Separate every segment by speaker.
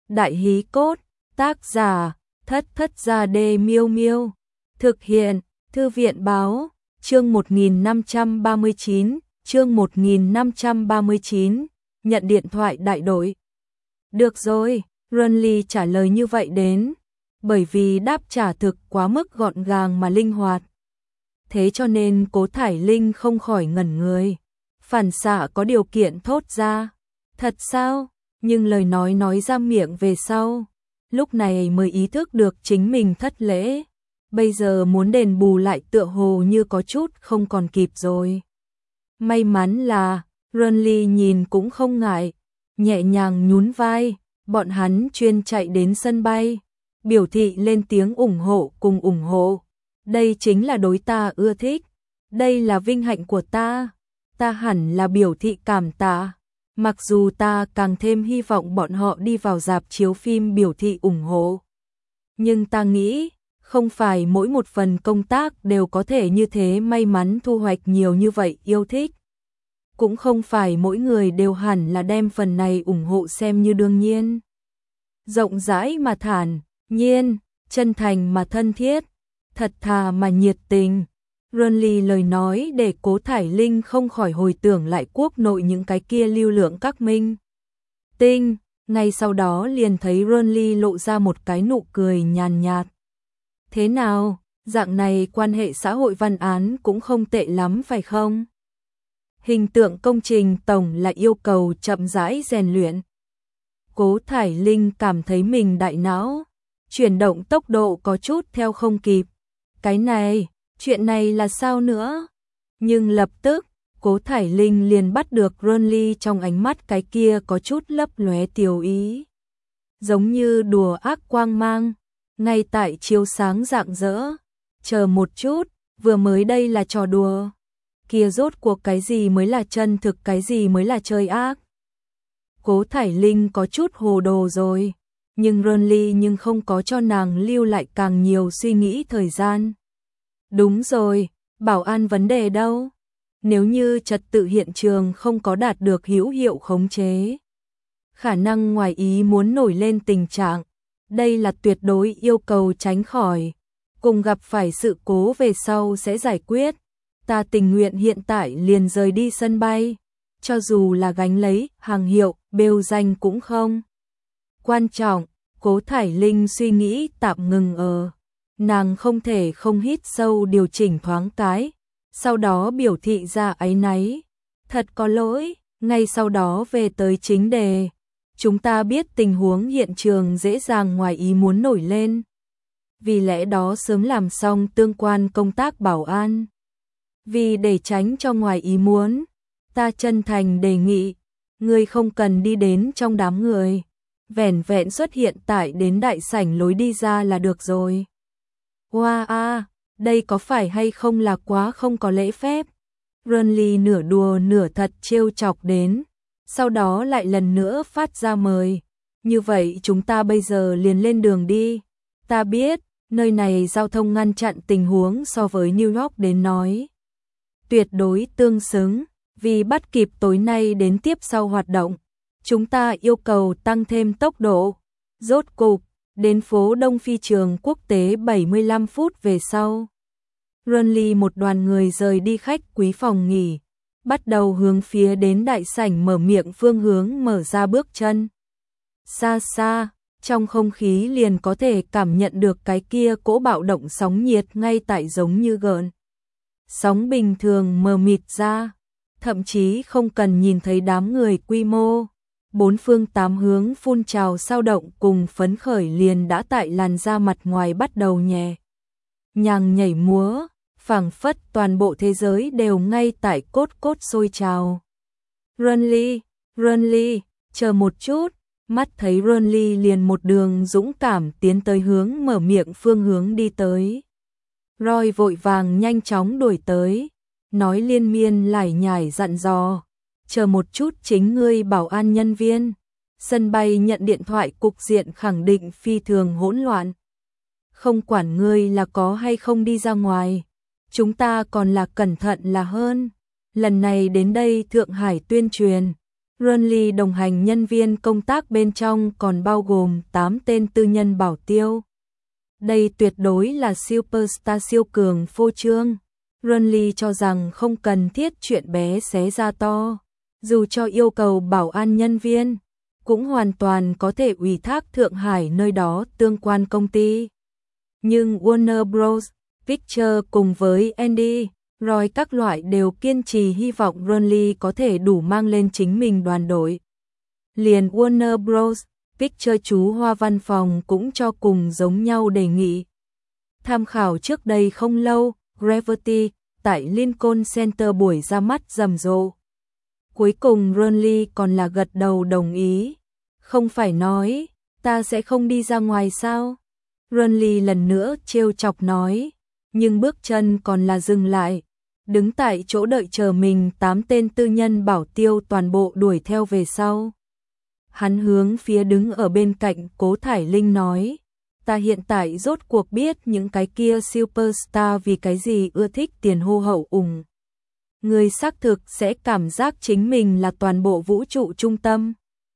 Speaker 1: Đại hí cốt, tác giả, Thất Thất Gia Đê Miêu Miêu. Thực hiện, Thư viện báo, chương 1539, chương 1539, nhận điện thoại đại đội. Được rồi, Runly trả lời như vậy đến, bởi vì đáp trả thực quá mức gọn gàng mà linh hoạt. Thế cho nên Cố Thải Linh không khỏi ngẩn người, phản xạ có điều kiện thốt ra. Thật sao? Nhưng lời nói ra miệng về sau, lúc này mới ý thức được chính mình thất lễ. Bây giờ muốn đền bù lại tựa hồ như có chút không còn kịp rồi. May mắn là, Runly nhìn cũng không ngại, nhẹ nhàng nhún vai, bọn hắn chuyên chạy đến sân bay, biểu thị lên tiếng ủng hộ cùng ủng hộ. Đây chính là đối ta ưa thích, đây là vinh hạnh của ta hẳn là biểu thị cảm tạ. Mặc dù ta càng thêm hy vọng bọn họ đi vào rạp chiếu phim biểu thị ủng hộ. Nhưng ta nghĩ, không phải mỗi một phần công tác đều có thể như thế may mắn thu hoạch nhiều như vậy yêu thích. Cũng không phải mỗi người đều hẳn là đem phần này ủng hộ xem như đương nhiên. Rộng rãi mà thản nhiên, chân thành mà thân thiết, thật thà mà nhiệt tình. Runly lời nói để Cố Thải Linh không khỏi hồi tưởng lại quốc nội những cái kia lưu lượng các minh tinh, ngay sau đó liền thấy Runly lộ ra một cái nụ cười nhàn nhạt. Thế nào, dạng này quan hệ xã hội văn án cũng không tệ lắm phải không? Hình tượng công trình tổng là yêu cầu chậm rãi rèn luyện. Cố Thải Linh cảm thấy mình đại não chuyển động tốc độ có chút theo không kịp. Cái này, chuyện này là sao nữa? Nhưng lập tức, Cố Thải Linh liền bắt được Runly trong ánh mắt cái kia có chút lấp lóe tiểu ý. Giống như đùa ác quang mang, ngay tại chiếu sáng rạng rỡ. Chờ một chút, vừa mới đây là trò đùa. Kia rốt cuộc cái gì mới là chân thực, cái gì mới là chơi ác? Cố Thải Linh có chút hồ đồ rồi, nhưng Runly nhưng không có cho nàng lưu lại càng nhiều suy nghĩ thời gian. Đúng rồi, bảo an vấn đề đâu? Nếu như trật tự hiện trường không có đạt được hữu hiệu khống chế, khả năng ngoài ý muốn nổi lên tình trạng, đây là tuyệt đối yêu cầu tránh khỏi. Cùng gặp phải sự cố về sau sẽ giải quyết. Ta tình nguyện hiện tại liền rời đi sân bay, cho dù là gánh lấy hàng hiệu, bêu danh cũng không quan trọng. Cố Thải Linh suy nghĩ tạm ngừng nàng không thể không hít sâu điều chỉnh thoáng cái, sau đó biểu thị ra áy náy. Thật có lỗi, ngay sau đó về tới chính đề. Chúng ta biết tình huống hiện trường dễ dàng ngoài ý muốn nổi lên. Vì lẽ đó sớm làm xong tương quan công tác bảo an. Vì để tránh cho ngoài ý muốn, ta chân thành đề nghị, ngươi không cần đi đến trong đám người, vẻn vẹn xuất hiện tại đến đại sảnh lối đi ra là được rồi. Wow, đây có phải hay không là quá không có lễ phép? Runly nửa đùa nửa thật trêu chọc đến, sau đó lại lần nữa phát ra mời. Như vậy chúng ta bây giờ liền lên đường đi. Ta biết, nơi này giao thông ngăn chặn tình huống so với New York đến nói tuyệt đối tương xứng, vì bắt kịp tối nay đến tiếp sau hoạt động. Chúng ta yêu cầu tăng thêm tốc độ. Rốt cục, đến phố Đông Phi trường quốc tế 75 phút về sau. Runly một đoàn người rời đi khách quý phòng nghỉ, bắt đầu hướng phía đến đại sảnh mở miệng phương hướng mở ra bước chân. Xa xa, trong không khí liền có thể cảm nhận được cái kia cỗ bạo động sóng nhiệt ngay tại giống như gợn sóng bình thường mờ mịt ra, thậm chí không cần nhìn thấy đám người quy mô. Bốn phương tám hướng phun trào sao động cùng phấn khởi liền đã tại làn da mặt ngoài bắt đầu nhẹ nhàng nhảy múa, phảng phất toàn bộ thế giới đều ngay tại cốt cốt sôi trào. Runly, chờ một chút, mắt thấy Runly liền một đường dũng cảm tiến tới hướng mở miệng phương hướng đi tới. Roy vội vàng nhanh chóng đuổi tới, nói liên miên lải nhải dặn dò. Chờ một chút, chính ngươi bảo an nhân viên. Sân bay nhận điện thoại cục diện khẳng định phi thường hỗn loạn. Không quản ngươi là có hay không đi ra ngoài, chúng ta còn là cẩn thận là hơn. Lần này đến đây Thượng Hải tuyên truyền, Renly đồng hành nhân viên công tác bên trong còn bao gồm 8 tên tư nhân bảo tiêu. Đây tuyệt đối là superstar siêu cường phô trương. Renly cho rằng không cần thiết chuyện bé xé ra to. Dù cho yêu cầu bảo an nhân viên, cũng hoàn toàn có thể ủy thác Thượng Hải nơi đó tương quan công ty. Nhưng Warner Bros. Pictures cùng với Andy, Roy các loại đều kiên trì hy vọng Renly có thể đủ mang lên chính mình đoàn đội. Liền Warner Bros. Pictures chú Hoa văn phòng cũng cho cùng giống nhau đề nghị. Tham khảo trước đây không lâu, Gravity, tại Lincoln Center buổi ra mắt rầm rộ. Cuối cùng Renly còn là gật đầu đồng ý. Không phải nói, ta sẽ không đi ra ngoài sao? Renly lần nữa trêu chọc nói, nhưng bước chân còn là dừng lại. Đứng tại chỗ đợi chờ mình 8 tên tư nhân bảo tiêu toàn bộ đuổi theo về sau. Hắn hướng phía đứng ở bên cạnh Cố Thải Linh nói, ta hiện tại rốt cuộc biết những cái kia superstar vì cái gì ưa thích tiền hô hậu ủng. Người xác thực sẽ cảm giác chính mình là toàn bộ vũ trụ trung tâm.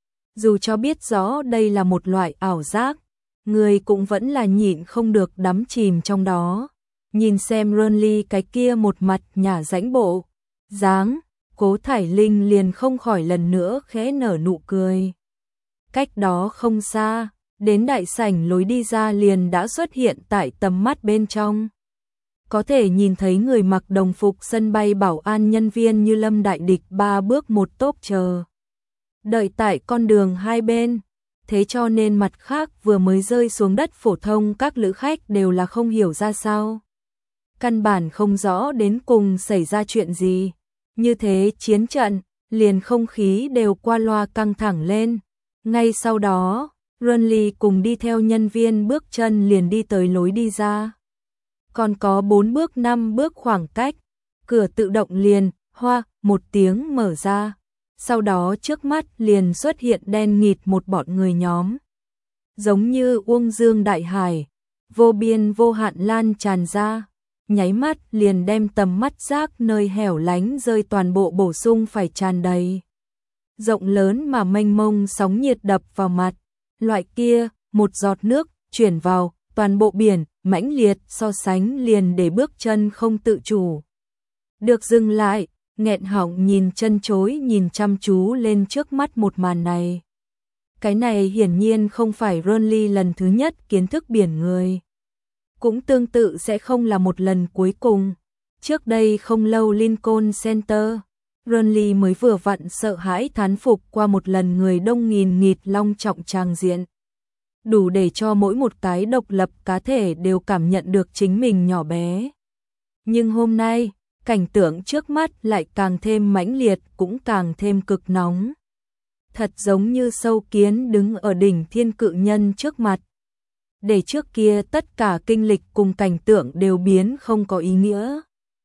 Speaker 1: Dù cho biết rõ đây là một loại ảo giác, người cũng vẫn là nhịn không được đắm chìm trong đó. Nhìn xem Renly cái kia một mặt nhả rãnh bộ dáng, Cố Thải Linh liền không khỏi lần nữa khẽ nở nụ cười. Cách đó không xa, đến đại sảnh lối đi ra liền đã xuất hiện tại tầm mắt bên trong. Có thể nhìn thấy người mặc đồng phục sân bay bảo an nhân viên như lâm đại địch 3 bước một tốp chờ. Đợi tại con đường hai bên, thế cho nên mặt khác vừa mới rơi xuống đất phổ thông các lữ khách đều là không hiểu ra sao. Căn bản không rõ đến cùng xảy ra chuyện gì. Như thế chiến trận, liền không khí đều qua loa căng thẳng lên. Ngay sau đó, Renly cùng đi theo nhân viên bước chân liền đi tới lối đi ra. Còn có 4 bước 5 bước khoảng cách, cửa tự động liền, hoa, một tiếng mở ra. Sau đó trước mắt liền xuất hiện đen nghịt một bọn người nhóm. Giống như uông dương đại hải, vô biên vô hạn lan tràn ra. Nháy mắt liền đem tầm mắt giác nơi hẻo lánh rơi toàn bộ bổ sung phải tràn đầy. Rộng lớn mà mênh mông sóng nhiệt đập vào mặt. Loại kia, một giọt nước, chuyển vào, toàn bộ biển, mãnh liệt so sánh liền để bước chân không tự chủ. Được dừng lại, nghẹn họng nhìn chân chối nhìn chăm chú lên trước mắt một màn này. Cái này hiển nhiên không phải Renly lần thứ nhất kiến thức biển người. Cũng tương tự sẽ không là một lần cuối cùng. Trước đây không lâu Lincoln Center, Renly mới vừa vặn sợ hãi thán phục qua một lần người đông nghìn nghịt long trọng tràng diện. Đủ để cho mỗi một cái độc lập cá thể đều cảm nhận được chính mình nhỏ bé. Nhưng hôm nay, cảnh tượng trước mắt lại càng thêm mãnh liệt cũng càng thêm cực nóng. Thật giống như sâu kiến đứng ở đỉnh thiên cự nhân trước mặt. Để trước kia tất cả kinh lịch cùng cảnh tượng đều biến không có ý nghĩa.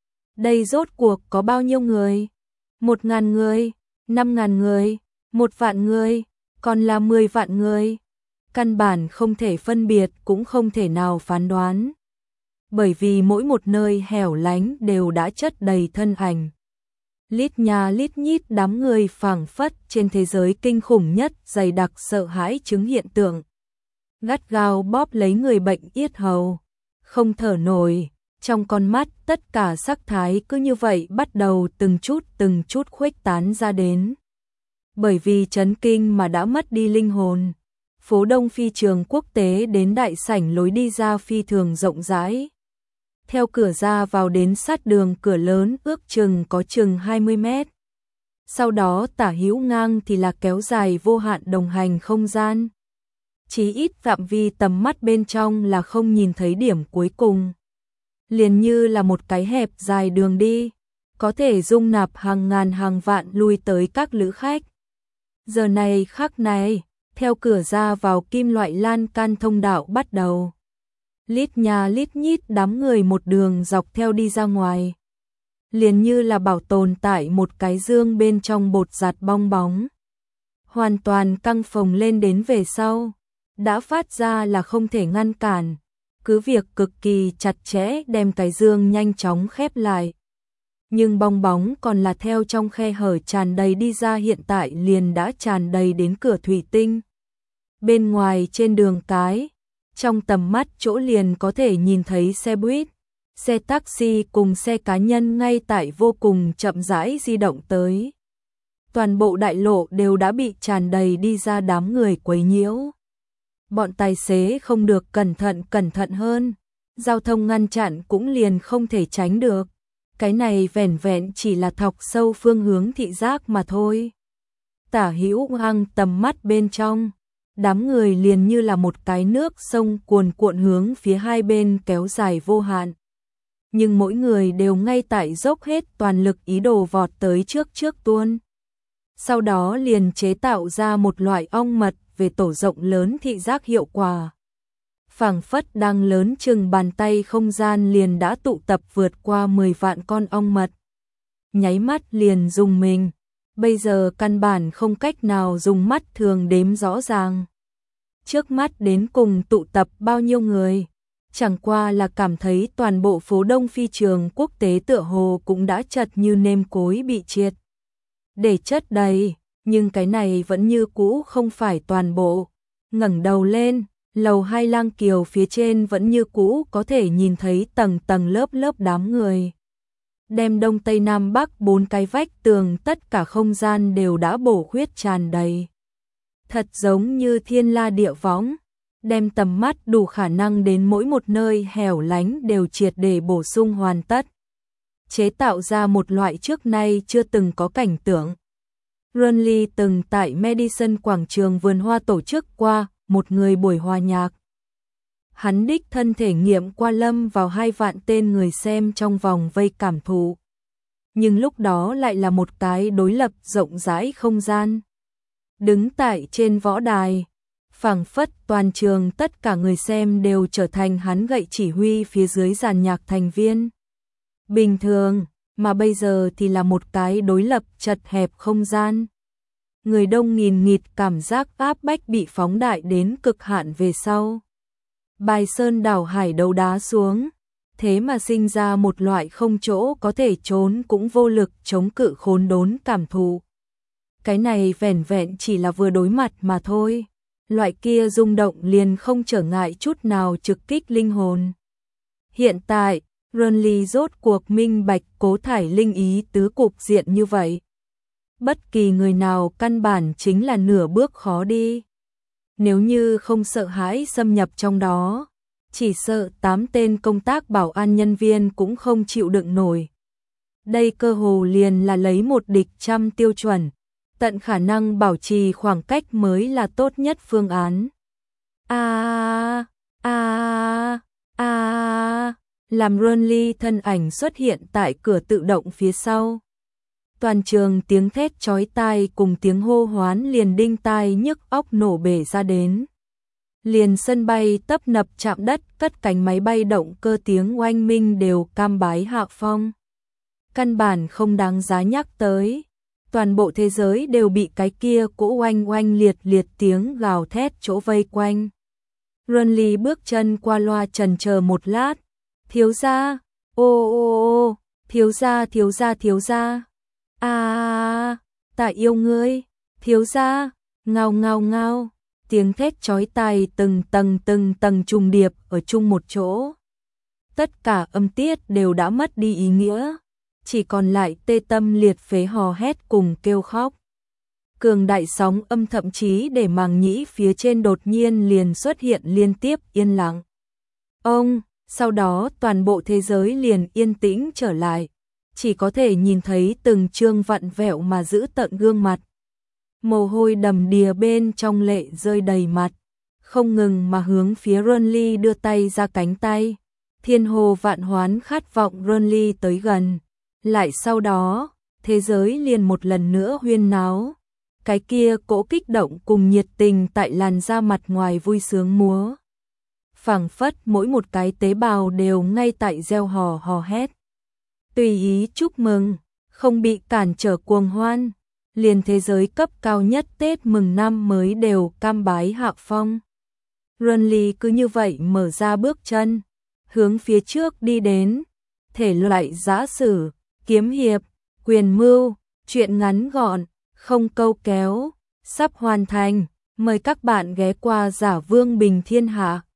Speaker 1: Đây rốt cuộc có bao nhiêu người? 1.000 người, 5.000 người, 1 vạn người, còn là 10 vạn người. Căn bản không thể phân biệt cũng không thể nào phán đoán. Bởi vì mỗi một nơi hẻo lánh đều đã chất đầy thân ảnh. Lít nhà lít nhít đám người phảng phất trên thế giới kinh khủng nhất dày đặc sợ hãi chứng hiện tượng. Gắt gao bóp lấy người bệnh yết hầu, không thở nổi, trong con mắt tất cả sắc thái cứ như vậy bắt đầu từng chút khuếch tán ra đến. Bởi vì chấn kinh mà đã mất đi linh hồn, phố Đông phi trường quốc tế đến đại sảnh lối đi ra phi thường rộng rãi. Theo cửa ra vào đến sát đường cửa lớn ước chừng có chừng 20 mét. Sau đó tả hữu ngang thì là kéo dài vô hạn đồng hành không gian. Chí ít phạm vi tầm mắt bên trong là không nhìn thấy điểm cuối cùng. Liền như là một cái hẹp dài đường đi, có thể dung nạp hàng ngàn hàng vạn lui tới các lữ khách. Giờ này khắc này, theo cửa ra vào kim loại lan can thông đạo bắt đầu. Lít nhà lít nhít đám người một đường dọc theo đi ra ngoài. Liền như là bảo tồn tại một cái dương bên trong bột giặt bong bóng. Hoàn toàn căng phồng lên đến về sau. Đã phát ra là không thể ngăn cản. Cứ việc cực kỳ chặt chẽ đem cái dương nhanh chóng khép lại. Nhưng bong bóng còn là theo trong khe hở tràn đầy đi ra, hiện tại liền đã tràn đầy đến cửa thủy tinh. Bên ngoài trên đường cái, trong tầm mắt chỗ liền có thể nhìn thấy xe buýt, xe taxi cùng xe cá nhân ngay tại vô cùng chậm rãi di động tới. Toàn bộ đại lộ đều đã bị tràn đầy đi ra đám người quấy nhiễu. Bọn tài xế không được cẩn thận hơn, giao thông ngăn chặn cũng liền không thể tránh được. Cái này vẻn vẹn chỉ là thọc sâu phương hướng thị giác mà thôi. Tả hữu hăng tầm mắt bên trong, đám người liền như là một cái nước sông cuồn cuộn hướng phía hai bên kéo dài vô hạn. Nhưng mỗi người đều ngay tại dốc hết toàn lực ý đồ vọt tới trước tuôn. Sau đó liền chế tạo ra một loại ong mật về tổ rộng lớn thị giác hiệu quả. Phảng phất đang lớn chừng bàn tay không gian liền đã tụ tập vượt qua 10 vạn con ong mật. Nháy mắt liền dùng mình, bây giờ căn bản không cách nào dùng mắt thường đếm rõ ràng. Trước mắt đến cùng tụ tập bao nhiêu người, chẳng qua là cảm thấy toàn bộ phố Đông Phi trường quốc tế tựa hồ cũng đã chật như nêm cối bị triệt để chất đầy, nhưng cái này vẫn như cũ không phải toàn bộ. Ngẩng đầu lên, lầu 2 Lang Kiều phía trên vẫn như cũ có thể nhìn thấy tầng tầng lớp lớp đám người. Đem Đông Tây Nam Bắc 4 cái vách tường, tất cả không gian đều đã bổ khuyết tràn đầy. Thật giống như thiên la địa võng, đem tầm mắt đủ khả năng đến mỗi một nơi hẻo lánh đều triệt để bổ sung hoàn tất. Chế tạo ra một loại trước nay chưa từng có cảnh tượng. Runley từng tại Madison quảng trường vườn hoa tổ chức qua một người buổi hòa nhạc. Hắn đích thân thể nghiệm qua lâm vào 2 vạn tên người xem trong vòng vây cảm thụ. Nhưng lúc đó lại là một cái đối lập rộng rãi không gian. Đứng tại trên võ đài, phảng phất toàn trường tất cả người xem đều trở thành hắn gậy chỉ huy phía dưới dàn nhạc thành viên. Bình thường, mà bây giờ thì là một cái đối lập chật hẹp không gian. Người đông nghìn nghịt, cảm giác áp bách bị phóng đại đến cực hạn về sau. Bài sơn đảo hải đấu đá xuống, thế mà sinh ra một loại không chỗ có thể trốn cũng vô lực chống cự khốn đốn cảm thụ. Cái này vẻn vẹn chỉ là vừa đối mặt mà thôi. Loại kia rung động liền không trở ngại chút nào trực kích linh hồn. Hiện tại, Runley rốt cuộc minh bạch Cố Thải Linh ý tứ cục diện như vậy. Bất kỳ người nào căn bản chính là nửa bước khó đi. Nếu như không sợ hãi xâm nhập trong đó, chỉ sợ 8 tên công tác bảo an nhân viên cũng không chịu đựng nổi. Đây cơ hồ liền là lấy một địch trăm tiêu chuẩn, tận khả năng bảo trì khoảng cách mới là tốt nhất phương án. Làm Runley thân ảnh xuất hiện tại cửa tự động phía sau. Toàn trường tiếng thét chói tai cùng tiếng hô hoán liền đinh tai nhức óc nổ bể ra đến. Liền sân bay tấp nập chạm đất, cất cánh máy bay động cơ tiếng oanh minh đều cam bái hạ phong. Căn bản không đáng giá nhắc tới. Toàn bộ thế giới đều bị cái kia cỗ oanh oanh liệt liệt tiếng gào thét chỗ vây quanh. Runley bước chân qua loa chần chờ một lát. Thiếu gia, ô, thiếu gia. Ta yêu ngươi, thiếu gia, ngao. Tiếng thét chói tai từng tầng trùng điệp ở chung một chỗ. Tất cả âm tiết đều đã mất đi ý nghĩa, chỉ còn lại tê tâm liệt phế hò hét cùng kêu khóc. Cường đại sóng âm thậm chí để màng nhĩ phía trên đột nhiên liền xuất hiện liên tiếp yên lặng. Sau đó toàn bộ thế giới liền yên tĩnh trở lại, chỉ có thể nhìn thấy từng trương vặn vẹo mà giữ tận gương mặt. Mồ hôi đầm đìa bên trong lệ rơi đầy mặt, không ngừng mà hướng phía Runley đưa tay ra cánh tay. Thiên hồ vạn hoán khát vọng Runley tới gần. Lại sau đó, thế giới liền một lần nữa huyên náo. Cái kia cỗ kích động cùng nhiệt tình tại làn da mặt ngoài vui sướng múa. Phảng phất mỗi một cái tế bào đều ngay tại gieo hò hét. Tùy ý chúc mừng, không bị cản trở cuồng hoan. Liền thế giới cấp cao nhất Tết mừng năm mới đều cam bái hạ phong. Runley cứ như vậy mở ra bước chân, hướng phía trước đi đến. Thể loại giã sử, kiếm hiệp, quyền mưu, truyện ngắn gọn, không câu kéo, sắp hoàn thành. Mời các bạn ghé qua Giả Vương Bình Thiên Hạ.